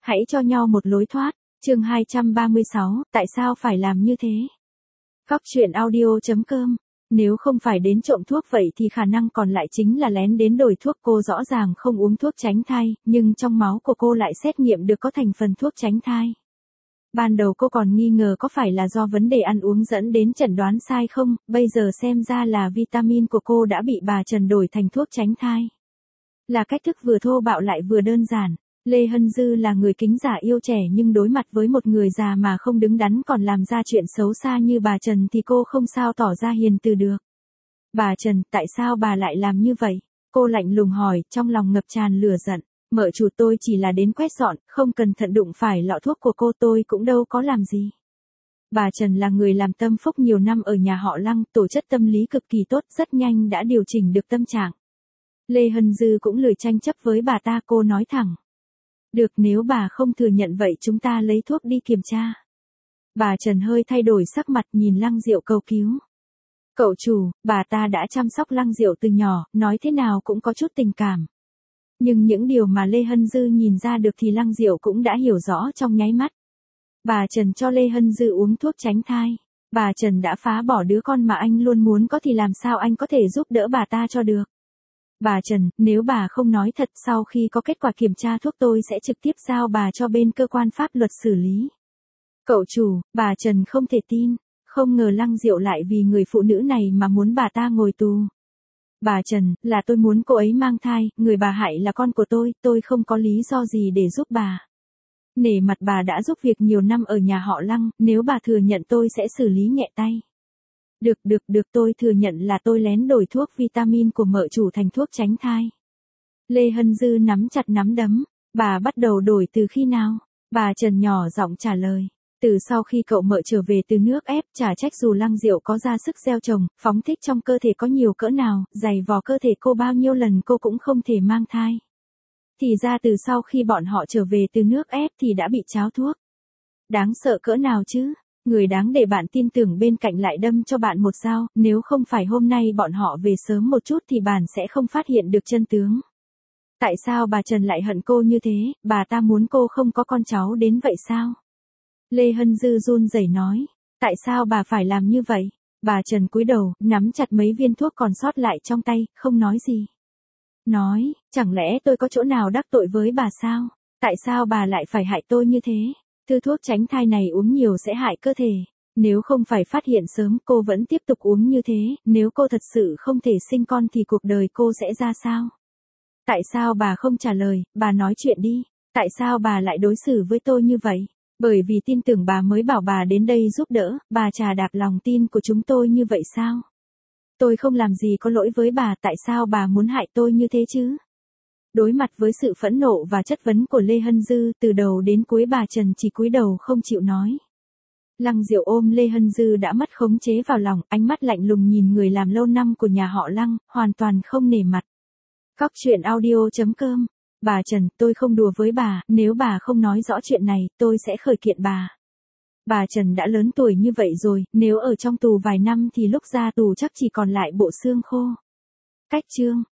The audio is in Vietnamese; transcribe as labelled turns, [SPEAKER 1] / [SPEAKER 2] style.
[SPEAKER 1] hãy cho nhau một lối thoát. Chương 236, tại sao phải làm như thế? Góc truyện audio.com. Nếu không phải đến trộm thuốc vậy thì khả năng còn lại chính là lén đến đổi thuốc. Cô rõ ràng không uống thuốc tránh thai, nhưng trong máu của cô lại xét nghiệm được có thành phần thuốc tránh thai. Ban đầu cô còn nghi ngờ có phải là do vấn đề ăn uống dẫn đến chẩn đoán sai không, bây giờ xem ra là vitamin của cô đã bị bà Trần đổi thành thuốc tránh thai. Là cách thức vừa thô bạo lại vừa đơn giản. Lê Hân Dư là người kính già yêu trẻ nhưng đối mặt với một người già mà không đứng đắn còn làm ra chuyện xấu xa như bà Trần thì cô không sao tỏ ra hiền từ được. Bà Trần, tại sao bà lại làm như vậy? Cô lạnh lùng hỏi, trong lòng ngập tràn lửa giận. Mợ chủ, tôi chỉ là đến quét dọn, không cẩn thận đụng phải lọ thuốc của cô, tôi cũng đâu có làm gì. Bà Trần là người làm tâm phúc nhiều năm ở nhà họ Lăng, tổ chất tâm lý cực kỳ tốt, rất nhanh đã điều chỉnh được tâm trạng. Lê Hân Dư cũng lười tranh chấp với bà ta, cô nói thẳng. Được, nếu bà không thừa nhận vậy chúng ta lấy thuốc đi kiểm tra. Bà Trần hơi thay đổi sắc mặt, nhìn Lăng Diệu cầu cứu. Cậu chủ, bà ta đã chăm sóc Lăng Diệu từ nhỏ, nói thế nào cũng có chút tình cảm. Nhưng những điều mà Lê Hân Dư nhìn ra được thì Lăng Diệu cũng đã hiểu rõ trong nháy mắt. Bà Trần cho Lê Hân Dư uống thuốc tránh thai. Bà Trần đã phá bỏ đứa con mà anh luôn muốn có thì làm sao anh có thể giúp đỡ bà ta cho được. Bà Trần, nếu bà không nói thật, sau khi có kết quả kiểm tra thuốc tôi sẽ trực tiếp giao bà cho bên cơ quan pháp luật xử lý. Cậu chủ, bà Trần không thể tin, không ngờ Lăng Diệu lại vì người phụ nữ này mà muốn bà ta ngồi tù. Bà Trần, là tôi muốn cô ấy mang thai, người bà hại là con của tôi không có lý do gì để giúp bà. Nể mặt bà đã giúp việc nhiều năm ở nhà họ Lăng, nếu bà thừa nhận tôi sẽ xử lý nhẹ tay. Được, tôi thừa nhận là tôi lén đổi thuốc vitamin của mợ chủ thành thuốc tránh thai. Lê Hân Dư nắm chặt nắm đấm, bà bắt đầu đổi từ khi nào? Bà Trần nhỏ giọng trả lời. Từ sau khi cậu mợ trở về từ nước ép, chả trách dù Lăng Diệu có ra sức gieo trồng, phóng thích trong cơ thể có nhiều cỡ nào, dày vò cơ thể cô bao nhiêu lần cô cũng không thể mang thai. Thì ra từ sau khi bọn họ trở về từ nước ép thì đã bị tráo thuốc. Đáng sợ cỡ nào chứ? Người đáng để bạn tin tưởng bên cạnh lại đâm cho bạn một dao, nếu không phải hôm nay bọn họ về sớm một chút thì bạn sẽ không phát hiện được chân tướng. Tại sao bà Trần lại hận cô như thế, bà ta muốn cô không có con cháu đến vậy sao? Lê Hân Dư run rẩy nói, tại sao bà phải làm như vậy? Bà Trần cúi đầu, nắm chặt mấy viên thuốc còn sót lại trong tay, không nói gì. Nói, chẳng lẽ tôi có chỗ nào đắc tội với bà sao? Tại sao bà lại phải hại tôi như thế? Thứ thuốc tránh thai này uống nhiều sẽ hại cơ thể. Nếu không phải phát hiện sớm cô vẫn tiếp tục uống như thế, nếu cô thật sự không thể sinh con thì cuộc đời cô sẽ ra sao? Tại sao bà không trả lời, bà nói chuyện đi. Tại sao bà lại đối xử với tôi như vậy? Bởi vì tin tưởng bà mới bảo bà đến đây giúp đỡ, bà trà đạp lòng tin của chúng tôi như vậy sao? Tôi không làm gì có lỗi với bà, tại sao bà muốn hại tôi như thế chứ? Đối mặt với sự phẫn nộ và chất vấn của Lê Hân Dư, từ đầu đến cuối bà Trần chỉ cúi đầu không chịu nói. Lăng Diệu ôm Lê Hân Dư đã mất khống chế vào lòng, ánh mắt lạnh lùng nhìn người làm lâu năm của nhà họ Lăng, hoàn toàn không nể mặt. Góc truyện audio.com. Bà Trần, tôi không đùa với bà, nếu bà không nói rõ chuyện này, tôi sẽ khởi kiện bà. Bà Trần đã lớn tuổi như vậy rồi, nếu ở trong tù vài năm thì lúc ra tù chắc chỉ còn lại bộ xương khô. Cách chương.